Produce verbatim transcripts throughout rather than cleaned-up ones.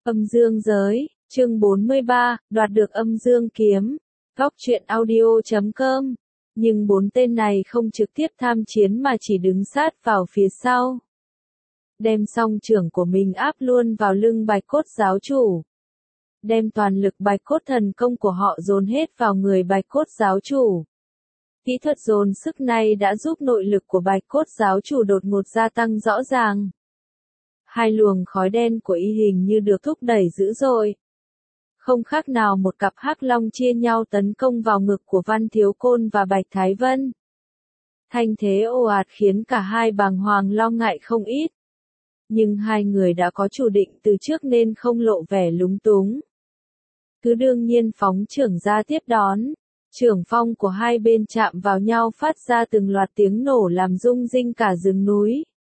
Âm dương giới, chương bốn mươi ba, đoạt được âm dương kiếm. Góc truyện audio chấm com. Nhưng bốn tên này không trực tiếp tham chiến mà chỉ đứng sát vào phía sau. Đem song trưởng của mình áp luôn vào lưng Bạch Cốt giáo chủ. Đem toàn lực Bạch Cốt thần công của họ dồn hết vào người Bạch Cốt giáo chủ. Kỹ thuật dồn sức này đã giúp nội lực của Bạch Cốt giáo chủ đột ngột gia tăng rõ ràng. Hai luồng khói đen của y hình như được thúc đẩy dữ dội. Không khác nào một cặp hắc long chia nhau tấn công vào ngực của Văn Thiếu Côn và Bạch Thái Vân. Thanh thế ồ ạt khiến cả hai bàng hoàng lo ngại không ít. Nhưng hai người đã có chủ định từ trước nên không lộ vẻ lúng túng. Cứ đương nhiên phóng trưởng ra tiếp đón. Trưởng phong của hai bên chạm vào nhau phát ra từng loạt tiếng nổ làm rung rinh cả rừng núi.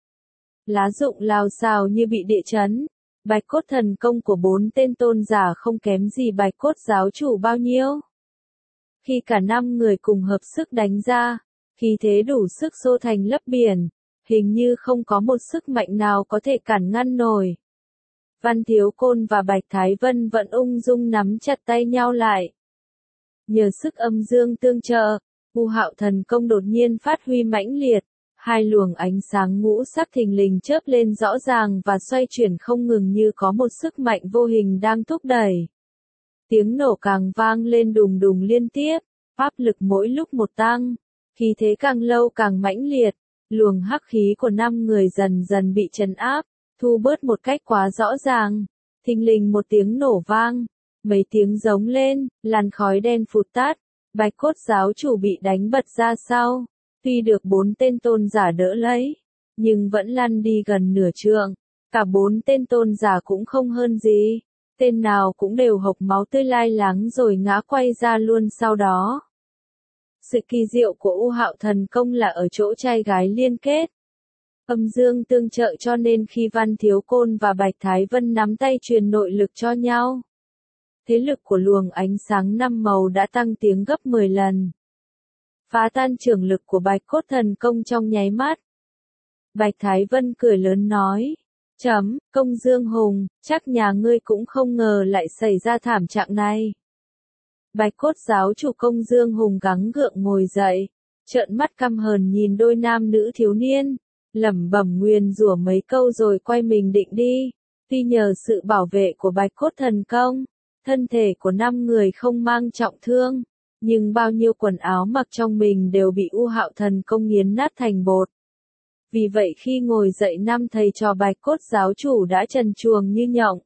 Lá rụng lao xào như bị địa chấn. Bạch Cốt thần công của bốn tên tôn giả không kém gì Bạch Cốt giáo chủ bao nhiêu. Khi cả năm người cùng hợp sức đánh ra, khí thế đủ sức xô thành lấp biển, hình như không có một sức mạnh nào có thể cản ngăn nổi. Văn Thiếu Côn và Bạch Thái Vân vẫn ung dung nắm chặt tay nhau lại. Nhờ sức âm dương tương trợ, U Hạo thần công đột nhiên phát huy mãnh liệt. Hai luồng ánh sáng ngũ sắc thình lình chớp lên rõ ràng và xoay chuyển không ngừng như có một sức mạnh vô hình đang thúc đẩy. Tiếng nổ càng vang lên đùng đùng liên tiếp, áp lực mỗi lúc một tăng, khí thế càng lâu càng mãnh liệt, luồng hắc khí của năm người dần dần bị trấn áp, thu bớt một cách quá rõ ràng. Thình lình một tiếng nổ vang, mấy tiếng giống lên, làn khói đen phụt tắt, Bạch Cốt giáo chủ bị đánh bật ra sau. Tuy được bốn tên tôn giả đỡ lấy, nhưng vẫn lăn đi gần nửa trượng. Cả bốn tên tôn giả cũng không hơn gì. Tên nào cũng đều hộc máu tươi lai láng rồi ngã quay ra luôn sau đó. Sự kỳ diệu của U Hạo thần công là ở chỗ trai gái liên kết. Âm dương tương trợ cho nên khi Văn Thiếu Côn và Bạch Thái Vân nắm tay truyền nội lực cho nhau. Thế lực của luồng ánh sáng năm màu đã tăng tiếng gấp mười lần. Phá tan trường lực của Bạch Cốt thần công trong nháy mắt. Bạch Thái Vân cười lớn nói, chấm, Công Dương Hùng, chắc nhà ngươi cũng không ngờ lại xảy ra thảm trạng này. Bạch Cốt giáo chủ Công Dương Hùng gắng gượng ngồi dậy, trợn mắt căm hờn nhìn đôi nam nữ thiếu niên, lẩm bẩm nguyền rủa mấy câu rồi quay mình định đi. Tuy nhờ sự bảo vệ của Bạch Cốt thần công, thân thể của năm người không mang trọng thương. Nhưng bao nhiêu quần áo mặc trong mình đều bị U Hạo thần công nghiến nát thành bột. Vì vậy khi ngồi dậy năm thầy trò Bạch Cốt giáo chủ đã trần truồng như nhộng.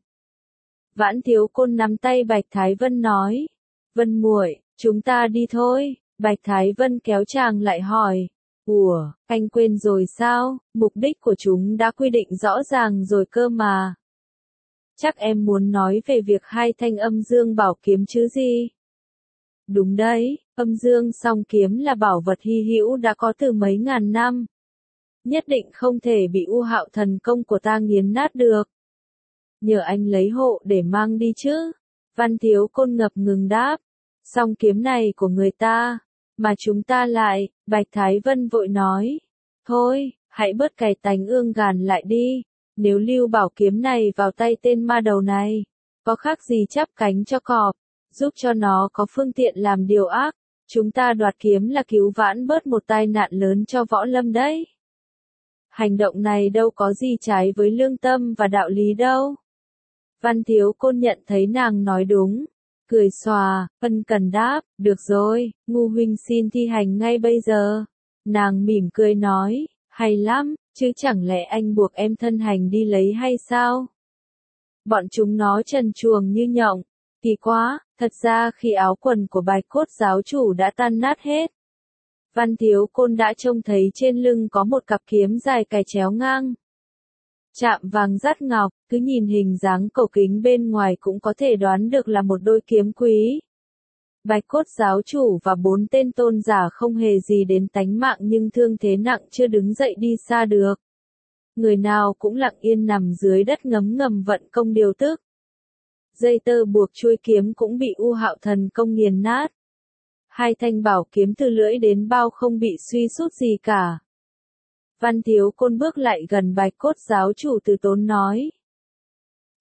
Vãn Thiếu Côn nắm tay Bạch Thái Vân nói, Vân muội, chúng ta đi thôi. Bạch Thái Vân kéo chàng lại hỏi, ủa, anh quên rồi sao, mục đích của chúng đã quy định rõ ràng rồi cơ mà. Chắc em muốn nói về việc hai thanh âm dương bảo kiếm chứ gì? Đúng đấy, âm dương song kiếm là bảo vật hy hữu đã có từ mấy ngàn năm. Nhất định không thể bị U Hạo thần công của ta nghiến nát được. Nhờ anh lấy hộ để mang đi chứ. Văn Thiếu Côn ngập ngừng đáp. Song kiếm này của người ta, mà chúng ta lại, Bạch Thái Vân vội nói. Thôi, hãy bớt cày tánh ương gàn lại đi. Nếu lưu bảo kiếm này vào tay tên ma đầu này, có khác gì chắp cánh cho cọp. Giúp cho nó có phương tiện làm điều ác, chúng ta đoạt kiếm là cứu vãn bớt một tai nạn lớn cho võ lâm đấy. Hành động này đâu có gì trái với lương tâm và đạo lý đâu. Văn Thiếu Côn nhận thấy nàng nói đúng, cười xòa, ân cần đáp, được rồi, ngu huynh xin thi hành ngay bây giờ. Nàng mỉm cười nói, hay lắm, chứ chẳng lẽ anh buộc em thân hành đi lấy hay sao? Bọn chúng nó trần truồng như nhộng. Kỳ quá, thật ra khi áo quần của Bạch Cốt giáo chủ đã tan nát hết. Văn Thiếu Côn đã trông thấy trên lưng có một cặp kiếm dài cài chéo ngang. Chạm vàng dát ngọc, cứ nhìn hình dáng cổ kính bên ngoài cũng có thể đoán được là một đôi kiếm quý. Bạch Cốt giáo chủ và bốn tên tôn giả không hề gì đến tánh mạng nhưng thương thế nặng chưa đứng dậy đi xa được. Người nào cũng lặng yên nằm dưới đất ngấm ngầm vận công điều tức. Dây tơ buộc chuôi kiếm cũng bị U Hạo thần công nghiền nát. Hai thanh bảo kiếm từ lưỡi đến bao không bị suy sút gì cả. Văn Thiếu Côn bước lại gần Bạch Cốt giáo chủ từ tốn nói.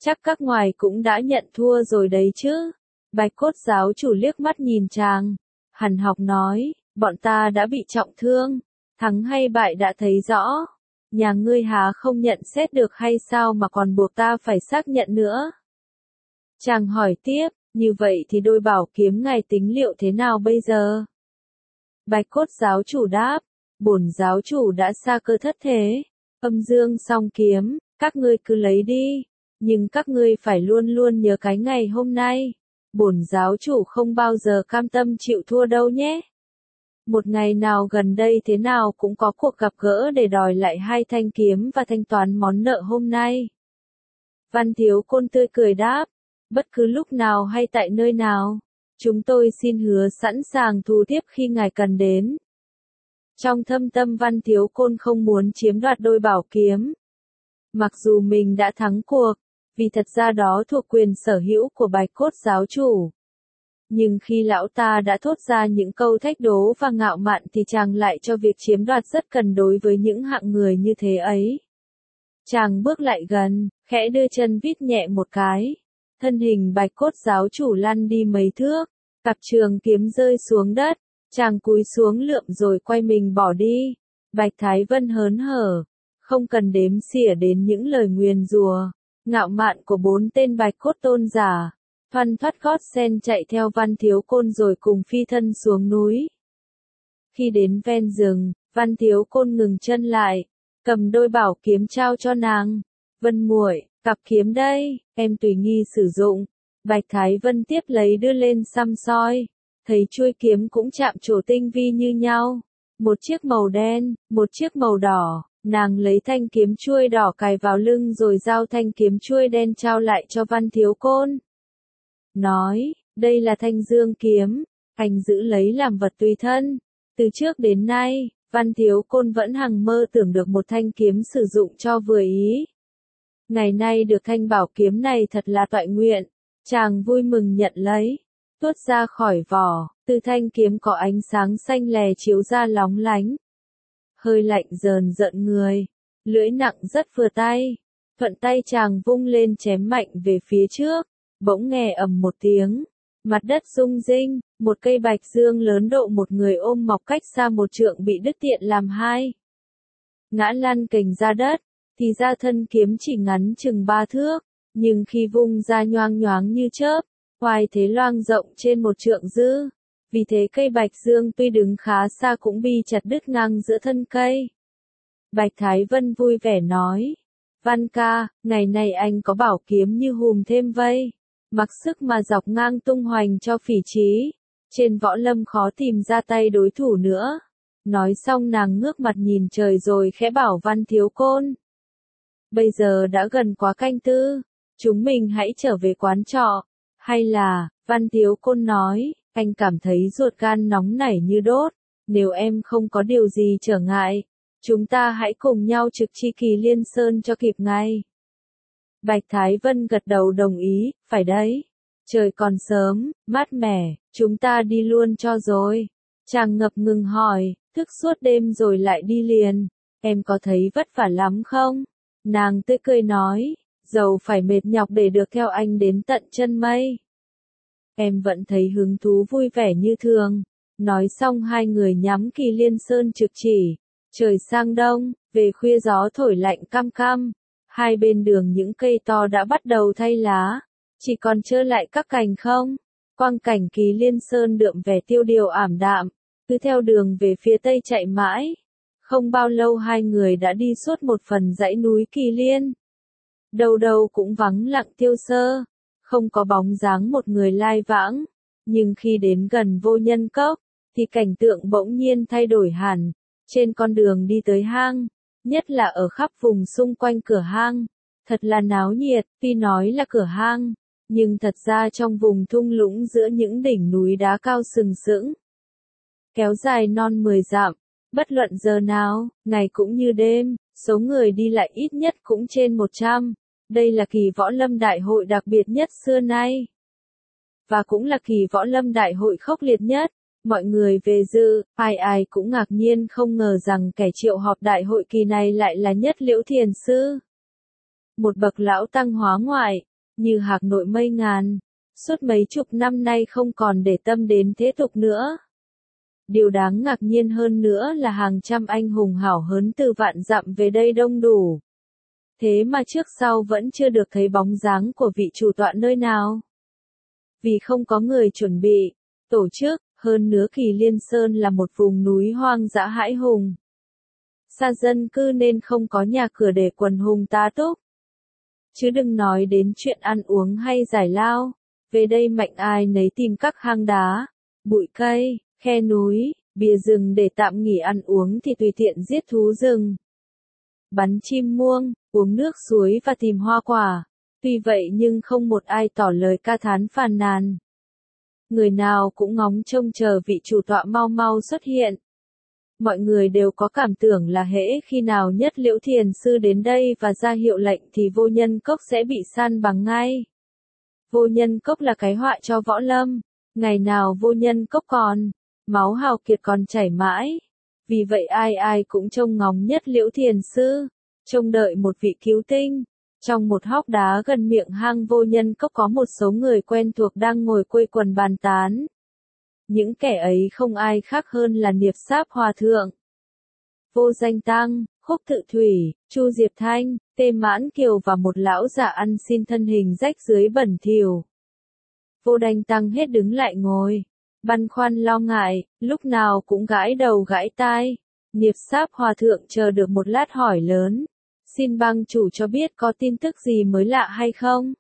Chắc các ngài cũng đã nhận thua rồi đấy chứ. Bạch cốt giáo chủ liếc mắt nhìn chàng. Hàn Học nói, bọn ta đã bị trọng thương. Thắng hay bại đã thấy rõ. Nhà ngươi há không nhận xét được hay sao mà còn buộc ta phải xác nhận nữa. Chàng hỏi tiếp, như vậy thì đôi bảo kiếm ngài tính liệu thế nào bây giờ? Bạch cốt giáo chủ đáp, bổn giáo chủ đã xa cơ thất thế. Âm dương song kiếm, các ngươi cứ lấy đi. Nhưng các ngươi phải luôn luôn nhớ cái ngày hôm nay. Bổn giáo chủ không bao giờ cam tâm chịu thua đâu nhé. Một ngày nào gần đây thế nào cũng có cuộc gặp gỡ để đòi lại hai thanh kiếm và thanh toán món nợ hôm nay. Văn Thiếu Côn tươi cười đáp, bất cứ lúc nào hay tại nơi nào, chúng tôi xin hứa sẵn sàng thu tiếp khi ngài cần đến. Trong thâm tâm Văn Thiếu Côn không muốn chiếm đoạt đôi bảo kiếm. Mặc dù mình đã thắng cuộc, vì thật ra đó thuộc quyền sở hữu của Bạch cốt giáo chủ. Nhưng khi lão ta đã thốt ra những câu thách đố và ngạo mạn thì chàng lại cho việc chiếm đoạt rất cần đối với những hạng người như thế ấy. Chàng bước lại gần, khẽ đưa chân vít nhẹ một cái. Thân hình Bạch cốt giáo chủ lăn đi mấy thước, cặp trường kiếm rơi xuống đất, chàng cúi xuống lượm rồi quay mình bỏ đi. Bạch Thái Vân hớn hở, không cần đếm xỉa đến những lời nguyền rủa, ngạo mạn của bốn tên Bạch cốt tôn giả. Thoăn thoắt gót sen chạy theo Văn Thiếu Côn rồi cùng phi thân xuống núi. Khi đến ven rừng, Văn Thiếu Côn ngừng chân lại, cầm đôi bảo kiếm trao cho nàng. Vân muội, cặp kiếm đây, em tùy nghi sử dụng. Bạch Thái Vân tiếp lấy đưa lên xăm soi, thấy chuôi kiếm cũng chạm trổ tinh vi như nhau. Một chiếc màu đen, một chiếc màu đỏ, nàng lấy thanh kiếm chuôi đỏ cài vào lưng rồi giao thanh kiếm chuôi đen trao lại cho Văn Thiếu Côn. Nói, đây là thanh dương kiếm, anh giữ lấy làm vật tùy thân. Từ trước đến nay, Văn Thiếu Côn vẫn hằng mơ tưởng được một thanh kiếm sử dụng cho vừa ý. Ngày nay được thanh bảo kiếm này thật là toại nguyện, chàng vui mừng nhận lấy, tuốt ra khỏi vỏ, từ thanh kiếm có ánh sáng xanh lè chiếu ra lóng lánh. Hơi lạnh rờn rợn người, lưỡi nặng rất vừa tay, thuận tay chàng vung lên chém mạnh về phía trước. Bỗng nghe ầm một tiếng, mặt đất rung rinh, một cây bạch dương lớn độ một người ôm mọc cách xa một trượng bị đứt tiện làm hai. Ngã lăn cành ra đất, thì ra thân kiếm chỉ ngắn chừng ba thước, nhưng khi vung ra nhoang nhoáng như chớp, hoài thế loang rộng trên một trượng dư. Vì thế cây bạch dương tuy đứng khá xa cũng bị chặt đứt ngang giữa thân cây. Bạch Thái Vân vui vẻ nói, Văn ca, ngày nay anh có bảo kiếm như hùm thêm vây. Mặc sức mà dọc ngang tung hoành cho phỉ trí, trên võ lâm khó tìm ra tay đối thủ nữa. Nói xong nàng ngước mặt nhìn trời rồi khẽ bảo Văn Thiếu Côn. Bây giờ đã gần quá canh tư, chúng mình hãy trở về quán trọ. Hay là, Văn Thiếu Côn nói, anh cảm thấy ruột gan nóng nảy như đốt, nếu em không có điều gì trở ngại, chúng ta hãy cùng nhau trực chi Kỳ Liên Sơn cho kịp ngày. Bạch Thái Vân gật đầu đồng ý, phải đấy. Trời còn sớm, mát mẻ, chúng ta đi luôn cho rồi. Chàng ngập ngừng hỏi, thức suốt đêm rồi lại đi liền, em có thấy vất vả lắm không? Nàng tươi cười nói, dầu phải mệt nhọc để được theo anh đến tận chân mây. Em vẫn thấy hứng thú vui vẻ như thường. Nói xong hai người nhắm Kỳ Liên Sơn trực chỉ. Trời sang đông, về khuya gió thổi lạnh căm căm. Hai bên đường những cây to đã bắt đầu thay lá, chỉ còn trơ lại các cành không. Quang cảnh Kỳ Liên Sơn đượm vẻ tiêu điều ảm đạm, cứ theo đường về phía tây chạy mãi. Không bao lâu hai người đã đi suốt một phần dãy núi Kỳ Liên. Đâu đâu cũng vắng lặng tiêu sơ, không có bóng dáng một người lai vãng. Nhưng khi đến gần Vô Nhân Cốc, thì cảnh tượng bỗng nhiên thay đổi hẳn. Trên con đường đi tới hang, nhất là ở khắp vùng xung quanh cửa hang, thật là náo nhiệt. Tuy nói là cửa hang, nhưng thật ra trong vùng thung lũng giữa những đỉnh núi đá cao sừng sững, kéo dài non mười dặm, bất luận giờ nào, ngày cũng như đêm, số người đi lại ít nhất cũng trên một trăm. Đây là kỳ võ lâm đại hội đặc biệt nhất xưa nay, và cũng là kỳ võ lâm đại hội khốc liệt nhất. Mọi người về dự, ai ai cũng ngạc nhiên không ngờ rằng kẻ triệu họp đại hội kỳ này lại là Nhất Liễu Thiền Sư. Một bậc lão tăng hóa ngoại, như hạc nội mây ngàn, suốt mấy chục năm nay không còn để tâm đến thế tục nữa. Điều đáng ngạc nhiên hơn nữa là hàng trăm anh hùng hảo hớn từ vạn dặm về đây đông đủ. Thế mà trước sau vẫn chưa được thấy bóng dáng của vị chủ tọa nơi nào. Vì không có người chuẩn bị, tổ chức, hơn nữa Kỳ Liên Sơn là một vùng núi hoang dã hãi hùng. Xa dân cư nên không có nhà cửa để quần hùng tá túc. Chứ đừng nói đến chuyện ăn uống hay giải lao, về đây mạnh ai nấy tìm các hang đá, bụi cây, khe núi, bìa rừng để tạm nghỉ ăn uống thì tùy tiện giết thú rừng. Bắn chim muông, uống nước suối và tìm hoa quả. Tuy vậy nhưng không một ai tỏ lời ca thán phàn nàn. Người nào cũng ngóng trông chờ vị chủ tọa mau mau xuất hiện. Mọi người đều có cảm tưởng là hễ khi nào Nhất Liễu Thiền Sư đến đây và ra hiệu lệnh thì Vô Nhân Cốc sẽ bị san bằng ngay. Vô Nhân Cốc là cái họa cho võ lâm. Ngày nào Vô Nhân Cốc còn, máu hào kiệt còn chảy mãi. Vì vậy ai ai cũng trông ngóng Nhất Liễu Thiền Sư, trông đợi một vị cứu tinh. Trong một hốc đá gần miệng hang Vô Nhân Cốc có một số người quen thuộc đang ngồi quây quần bàn tán. Những kẻ ấy không ai khác hơn là Niệp Sáp Hòa Thượng, Vô Danh Tăng, Khúc Tự Thủy, Chu Diệp Thanh, Tê Mãn Kiều và một lão già ăn xin thân hình rách rưới bẩn thỉu. Vô Đành Tăng hết đứng lại ngồi, băn khoăn lo ngại, lúc nào cũng gãi đầu gãi tai. Niệp Sáp Hòa Thượng chờ được một lát hỏi lớn. Xin bang chủ cho biết có tin tức gì mới lạ hay không?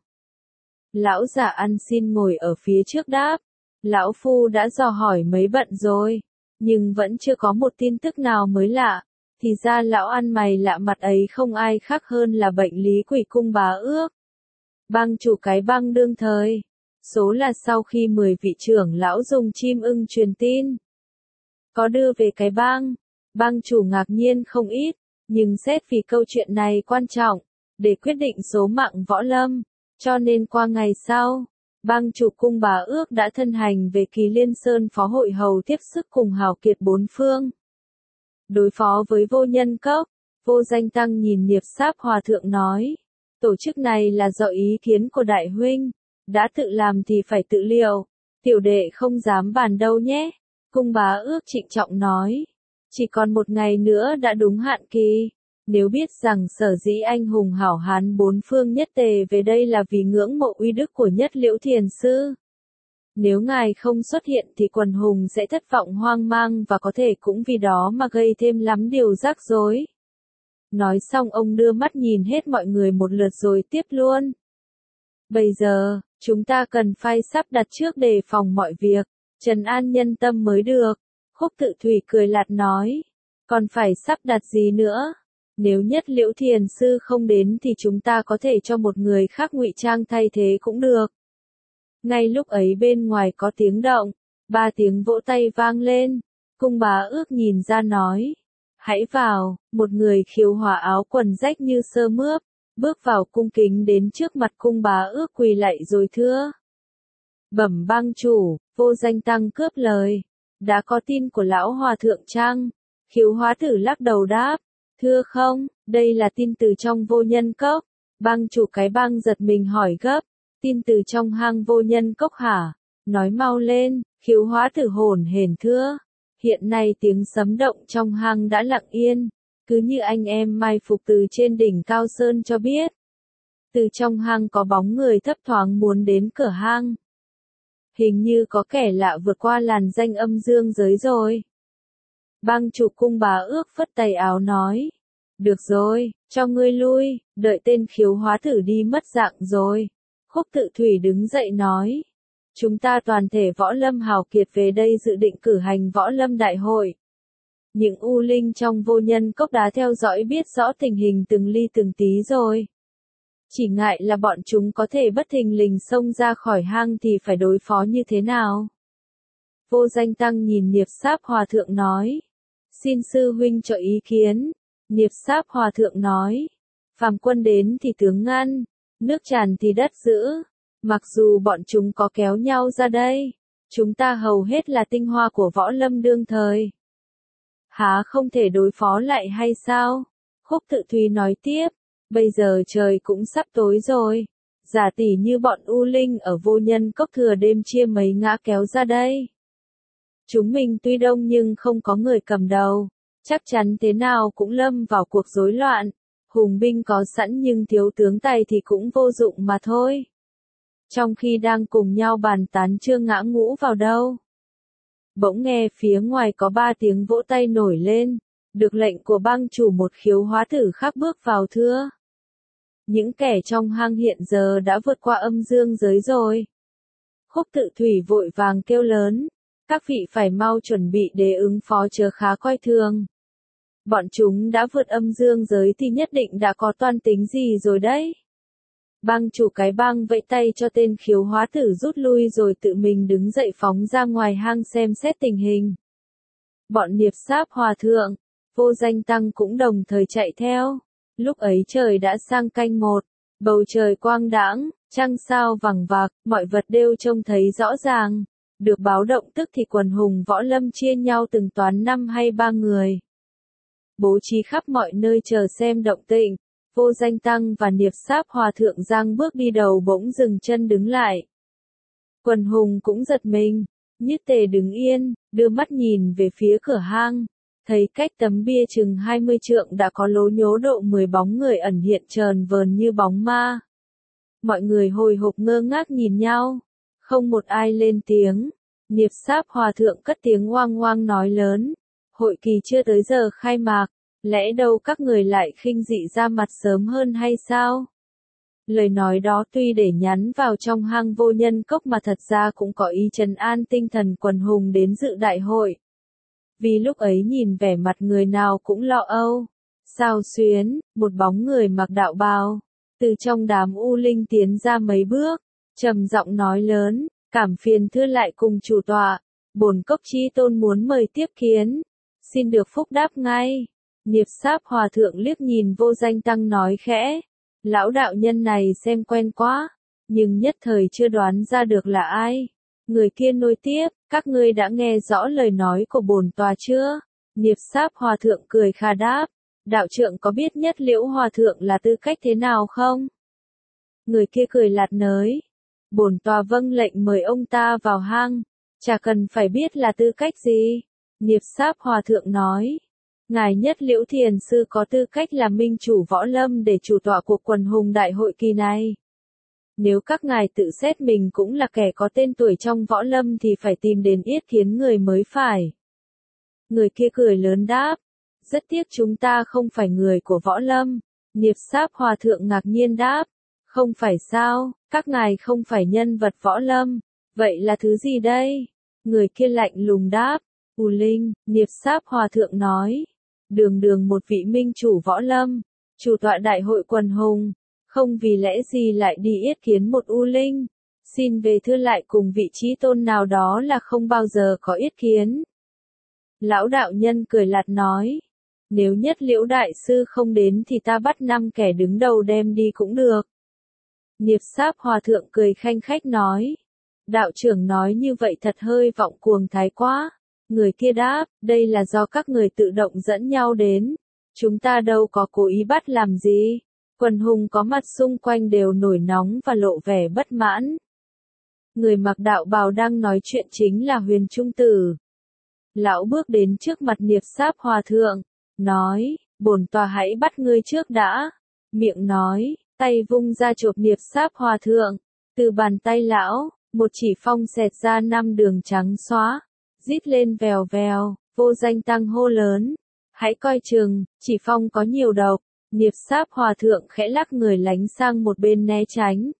Lão già ăn xin ngồi ở phía trước đáp. Lão Phu đã dò hỏi mấy bận rồi, nhưng vẫn chưa có một tin tức nào mới lạ. Thì ra lão ăn mày lạ mặt ấy không ai khác hơn là bệnh lý Quỷ Cung Bá Ước. Bang chủ cái bang đương thời. Số là sau khi mười vị trưởng lão dùng chim ưng truyền tin, có đưa về cái bang. Bang chủ ngạc nhiên không ít. Nhưng xét vì câu chuyện này quan trọng, để quyết định số mạng võ lâm, cho nên qua ngày sau, bang chủ Cung Bá Ước đã thân hành về Kỳ Liên Sơn phó hội hầu tiếp sức cùng hào kiệt bốn phương. Đối phó với Vô Nhân Cốc, Vô Danh Tăng nhìn Niệp Sáp Hòa Thượng nói, tổ chức này là do ý kiến của đại huynh, đã tự làm thì phải tự liệu, tiểu đệ không dám bàn đâu nhé. Cung Bá Ước trịnh trọng nói. Chỉ còn một ngày nữa đã đúng hạn kỳ. Nếu biết rằng sở dĩ anh hùng hảo hán bốn phương nhất tề về đây là vì ngưỡng mộ uy đức của Nhất Liễu Thiền Sư. Nếu ngài không xuất hiện thì quần hùng sẽ thất vọng hoang mang và có thể cũng vì đó mà gây thêm lắm điều rắc rối. Nói xong ông đưa mắt nhìn hết mọi người một lượt rồi tiếp luôn. Bây giờ, chúng ta cần phải sắp đặt trước đề phòng mọi việc, trấn an nhân tâm mới được. Khúc Tự Thủy cười lạt nói, còn phải sắp đặt gì nữa? Nếu Nhất Liễu Thiền Sư không đến thì chúng ta có thể cho một người khác ngụy trang thay thế cũng được. Ngay lúc ấy bên ngoài có tiếng động, ba tiếng vỗ tay vang lên. Cung Bá Ước nhìn ra nói, hãy vào. Một người khiêu hỏa áo quần rách như sơ mướp, bước vào cung kính đến trước mặt Cung Bá Ước quỳ lạy rồi thưa. Bẩm bang chủ. Vô Danh Tăng cướp lời. Đã có tin của lão hòa thượng chăng? Khiếu Hóa Tử lắc đầu đáp. Thưa không, đây là tin từ trong Vô Nhân Cốc. Bang chủ cái bang giật mình hỏi gấp. Tin từ trong hang Vô Nhân Cốc hả? Nói mau lên. Khiếu Hóa Tử hồn hển thưa. Hiện nay tiếng sấm động trong hang đã lặng yên. Cứ như anh em mai phục từ trên đỉnh Cao Sơn cho biết. Từ trong hang có bóng người thấp thoáng muốn đến cửa hang. Hình như có kẻ lạ vượt qua làn danh âm dương giới rồi. Bang chủ Cung Bá Ước phất tay áo nói. Được rồi, cho ngươi lui, đợi tên Khiếu Hóa Tử đi mất dạng rồi. Khúc Tự Thủy đứng dậy nói. Chúng ta toàn thể võ lâm hào kiệt về đây dự định cử hành võ lâm đại hội. Những u linh trong Vô Nhân Cốc đã theo dõi biết rõ tình hình từng ly từng tí rồi. Chỉ ngại là bọn chúng có thể bất thình lình xông ra khỏi hang thì phải đối phó như thế nào? Vô Danh Tăng nhìn Niệp Sáp Hòa Thượng nói. Xin sư huynh cho ý kiến. Niệp Sáp Hòa Thượng nói. Phàm quân đến thì tướng ngăn, nước tràn thì đất giữ. Mặc dù bọn chúng có kéo nhau ra đây, chúng ta hầu hết là tinh hoa của võ lâm đương thời. Há không thể đối phó lại hay sao? Khúc Tự Thủy nói tiếp. Bây giờ trời cũng sắp tối rồi. Giả tỷ như bọn U Linh ở Vô Nhân Cốc thừa đêm chia mấy ngã kéo ra đây. Chúng mình tuy đông nhưng không có người cầm đầu, chắc chắn thế nào cũng lâm vào cuộc rối loạn. Hùng binh có sẵn nhưng thiếu tướng tài thì cũng vô dụng mà thôi. Trong khi đang cùng nhau bàn tán chưa ngã ngũ vào đâu. Bỗng nghe phía ngoài có ba tiếng vỗ tay nổi lên, được lệnh của bang chủ một khiếu hóa tử khác bước vào thưa. Những kẻ trong hang hiện giờ đã vượt qua âm dương giới rồi. Khúc Tự Thủy vội vàng kêu lớn, các vị phải mau chuẩn bị để ứng phó chớ khá coi thường. Bọn chúng đã vượt âm dương giới thì nhất định đã có toan tính gì rồi đấy. Bang chủ cái bang vẫy tay cho tên khiếu hóa tử rút lui rồi tự mình đứng dậy phóng ra ngoài hang xem xét tình hình. Bọn Niệp Sáp Hòa Thượng, Vô Danh Tăng cũng đồng thời chạy theo. Lúc ấy trời đã sang canh một, bầu trời quang đãng, trăng sao vằng vặc, mọi vật đều trông thấy rõ ràng. Được báo động tức thì quần hùng võ lâm chia nhau từng toán năm hay ba người. Bố trí khắp mọi nơi chờ xem động tĩnh. Vô Danh Tăng và Niệp Sáp Hòa Thượng giang bước đi đầu bỗng dừng chân đứng lại. Quần hùng cũng giật mình, Nhất Tề đứng yên, đưa mắt nhìn về phía cửa hang, thấy cách tấm bia chừng hai mươi trượng đã có lố nhố độ mười bóng người ẩn hiện trờn vờn như bóng ma. Mọi người hồi hộp ngơ ngác nhìn nhau, không một ai lên tiếng. Niệp Sáp Hòa Thượng cất tiếng oang oang nói lớn, hội kỳ chưa tới giờ khai mạc. Lẽ đâu các người lại khinh dị ra mặt sớm hơn hay sao? Lời nói đó tuy để nhắn vào trong hang Vô Nhân Cốc mà thật ra cũng có ý trấn an tinh thần quần hùng đến dự đại hội. Vì lúc ấy nhìn vẻ mặt người nào cũng lo âu. Sao xuyến, một bóng người mặc đạo bào, từ trong đám U Linh tiến ra mấy bước, trầm giọng nói lớn, cảm phiền thưa lại cùng chủ tọa, bổn Cốc Chi Tôn muốn mời tiếp kiến, xin được phúc đáp ngay. Niệp Sáp Hòa Thượng liếc nhìn Vô Danh Tăng nói khẽ, lão đạo nhân này xem quen quá, nhưng nhất thời chưa đoán ra được là ai. Người kia nối tiếp, các ngươi đã nghe rõ lời nói của bổn tòa chưa? Niệp Sáp Hòa Thượng cười khà đáp, đạo trượng có biết Nhất Liễu Hòa Thượng là tư cách thế nào không? Người kia cười lạt nới, bổn tòa vâng lệnh mời ông ta vào hang, chả cần phải biết là tư cách gì. Niệp Sáp Hòa Thượng nói, ngài Nhất Liễu Thiền Sư có tư cách là minh chủ võ lâm để chủ tọa cuộc quần hùng đại hội kỳ này. Nếu các ngài tự xét mình cũng là kẻ có tên tuổi trong võ lâm thì phải tìm đến Yết Kiến người mới phải. Người kia cười lớn đáp, rất tiếc chúng ta không phải người của võ lâm. Niệp Sáp Hòa Thượng ngạc nhiên đáp, không phải sao, các ngài không phải nhân vật võ lâm, vậy là thứ gì đây? Người kia lạnh lùng đáp, U Linh. Niệp Sáp Hòa Thượng nói, đường đường một vị minh chủ võ lâm, chủ tọa đại hội quần hùng, không vì lẽ gì lại đi yết kiến một U Linh, xin về thưa lại cùng vị trí tôn nào đó là không bao giờ có yết kiến. Lão đạo nhân cười lạt nói, nếu Nhất Liễu đại sư không đến thì ta bắt năm kẻ đứng đầu đem đi cũng được. Niệp Sáp Hòa Thượng cười khanh khách nói, đạo trưởng nói như vậy thật hơi vọng cuồng thái quá. Người kia đáp, đây là do các người tự động dẫn nhau đến, chúng ta đâu có cố ý bắt làm gì. Quần hùng có mặt xung quanh đều nổi nóng và lộ vẻ bất mãn. Người mặc đạo bào đang nói chuyện chính là Huyền Trung Tử. Lão bước đến trước mặt Niệp Sáp Hòa Thượng, nói, bổn tòa hãy bắt ngươi trước đã. Miệng nói, tay vung ra chộp Niệp Sáp Hòa Thượng. Từ bàn tay lão, một chỉ phong xẹt ra năm đường trắng xóa, rít lên vèo vèo. Vô Danh Tăng hô lớn, hãy coi chừng, chỉ phong có nhiều độc. Niệp Sáp Hòa Thượng khẽ lắc người lánh sang một bên né tránh.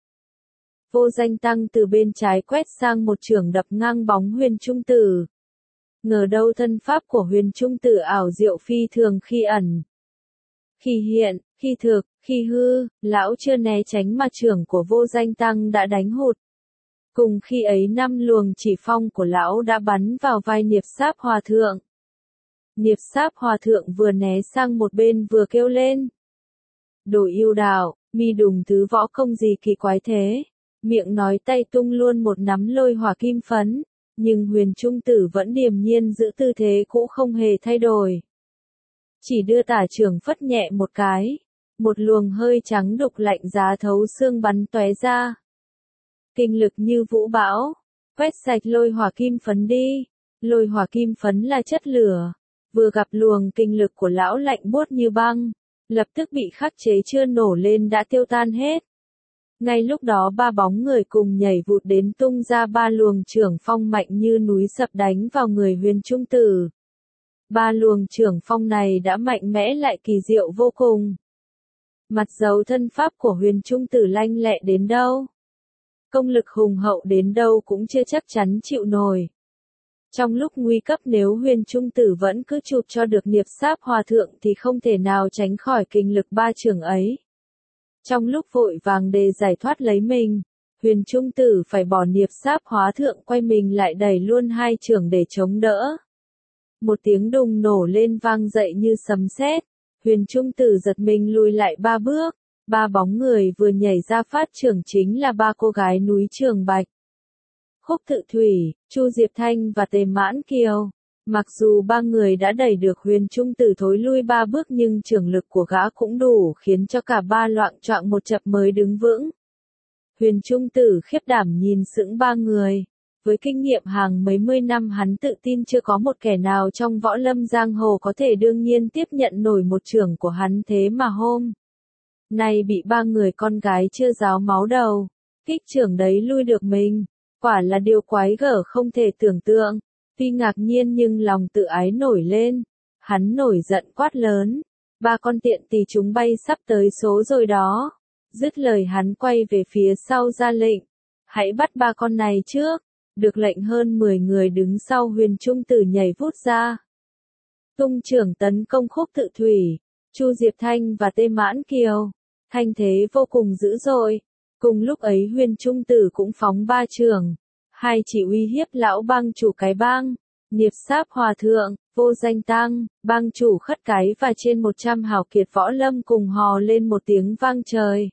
Vô Danh Tăng từ bên trái quét sang một chưởng đập ngang bóng Huyền Trung Tử. Ngờ đâu thân pháp của Huyền Trung Tử ảo diệu phi thường, khi ẩn, khi hiện, khi thực, khi hư, lão chưa né tránh mà chưởng của Vô Danh Tăng đã đánh hụt. Cùng khi ấy năm luồng chỉ phong của lão đã bắn vào vai Niệp Sáp Hòa Thượng. Niệp Sáp Hòa Thượng vừa né sang một bên vừa kêu lên, đồ yêu đạo, mi đùng thứ võ công gì kỳ quái thế. Miệng nói tay tung luôn một nắm lôi hỏa kim phấn, nhưng Huyền Trung Tử vẫn điềm nhiên giữ tư thế cũ không hề thay đổi. Chỉ đưa tả chưởng phất nhẹ một cái, một luồng hơi trắng đục lạnh giá thấu xương bắn tóe ra. Kinh lực như vũ bão, quét sạch lôi hỏa kim phấn đi. Lôi hỏa kim phấn là chất lửa, vừa gặp luồng kinh lực của lão lạnh buốt như băng, lập tức bị khắc chế chưa nổ lên đã tiêu tan hết. Ngay lúc đó ba bóng người cùng nhảy vụt đến tung ra ba luồng chưởng phong mạnh như núi sập đánh vào người Huyền Trung Tử. Ba luồng chưởng phong này đã mạnh mẽ lại kỳ diệu vô cùng. Mặt dấu thân pháp của Huyền Trung Tử lanh lẹ đến đâu, công lực hùng hậu đến đâu cũng chưa chắc chắn chịu nổi. Trong lúc nguy cấp nếu Huyền Trung Tử vẫn cứ chụp cho được Niệp Sáp Hòa Thượng thì không thể nào tránh khỏi kinh lực ba chưởng ấy. Trong lúc vội vàng để giải thoát lấy mình, Huyền Trung Tử phải bỏ Niệp Sáp Hóa Thượng quay mình lại đẩy luôn hai chưởng để chống đỡ. Một tiếng đùng nổ lên vang dậy như sấm sét, Huyền Trung Tử giật mình lùi lại ba bước, ba bóng người vừa nhảy ra phát chưởng chính là ba cô gái núi Trường Bạch. Khúc Tự Thủy, Chu Diệp Thanh và Tề Mãn Kiều. Mặc dù ba người đã đẩy được Huyền Trung Tử thối lui ba bước nhưng chưởng lực của gã cũng đủ khiến cho cả ba loạng choạng một chập mới đứng vững. Huyền Trung Tử khiếp đảm nhìn sững ba người. Với kinh nghiệm hàng mấy mươi năm hắn tự tin chưa có một kẻ nào trong võ lâm giang hồ có thể đương nhiên tiếp nhận nổi một chưởng của hắn, thế mà hôm nay bị ba người con gái chưa ráo máu đầu, kích chưởng đấy lui được mình. Quả là điều quái gở không thể tưởng tượng. Tuy ngạc nhiên nhưng lòng tự ái nổi lên. Hắn nổi giận quát lớn. Ba con tiện tỳ chúng bay sắp tới số rồi đó. Dứt lời hắn quay về phía sau ra lệnh. Hãy bắt ba con này trước. Được lệnh hơn mười người đứng sau Huyền Trung Tử nhảy vút ra. Tung chưởng tấn công Khúc Tự Thủy, Chu Diệp Thanh và Tê Mãn Kiều. Thanh thế vô cùng dữ dội. Cùng lúc ấy Huyền Trung Tử cũng phóng ba chưởng. Hai chỉ uy hiếp lão bang chủ cái bang, Niệp Sáp Hòa Thượng, Vô Danh Tăng, bang chủ Khất Cái và trên một trăm hào kiệt võ lâm cùng hò lên một tiếng vang trời.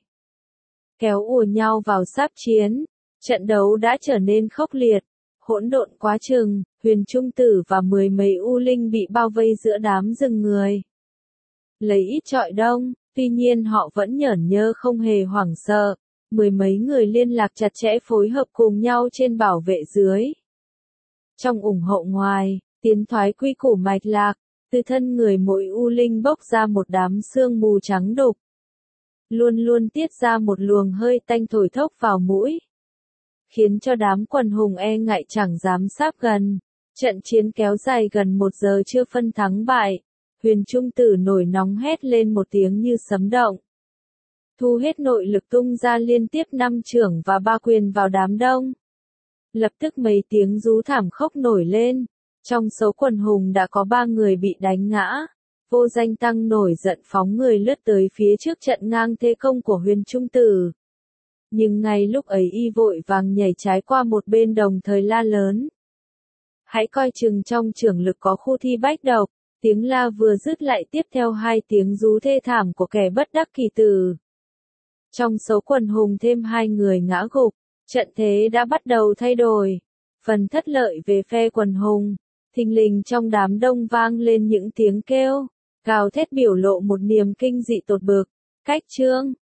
Kéo ùa nhau vào sáp chiến, trận đấu đã trở nên khốc liệt, hỗn độn quá chừng, Huyền Trung Tử và mười mấy u linh bị bao vây giữa đám rừng người. Lấy ít trọi đông, tuy nhiên họ vẫn nhởn nhơ không hề hoảng sợ. Mười mấy người liên lạc chặt chẽ phối hợp cùng nhau trên bảo vệ dưới. Trong ủng hộ ngoài, tiến thoái quy củ mạch lạc, từ thân người mỗi u linh bốc ra một đám sương mù trắng đục. Luôn luôn tiết ra một luồng hơi tanh thổi thốc vào mũi. Khiến cho đám quần hùng e ngại chẳng dám sáp gần. Trận chiến kéo dài gần một giờ chưa phân thắng bại. Huyền Trung Tử nổi nóng hét lên một tiếng như sấm động. Thu hết nội lực tung ra liên tiếp năm chưởng và ba quyền vào đám đông. Lập tức mấy tiếng rú thảm khốc nổi lên. Trong số quần hùng đã có ba người bị đánh ngã. Vô Danh Tăng nổi giận phóng người lướt tới phía trước trận ngang thế công của Huyền Trung Tử. Nhưng ngay lúc ấy y vội vàng nhảy trái qua một bên đồng thời la lớn. Hãy coi chừng trong chưởng lực có khu thi bách độc. Tiếng la vừa dứt lại tiếp theo hai tiếng rú thê thảm của kẻ bất đắc kỳ tử. Trong số quần hùng thêm hai người ngã gục, trận thế đã bắt đầu thay đổi. Phần thất lợi về phe quần hùng, thình lình trong đám đông vang lên những tiếng kêu, gào thét biểu lộ một niềm kinh dị tột bực. Cách chương,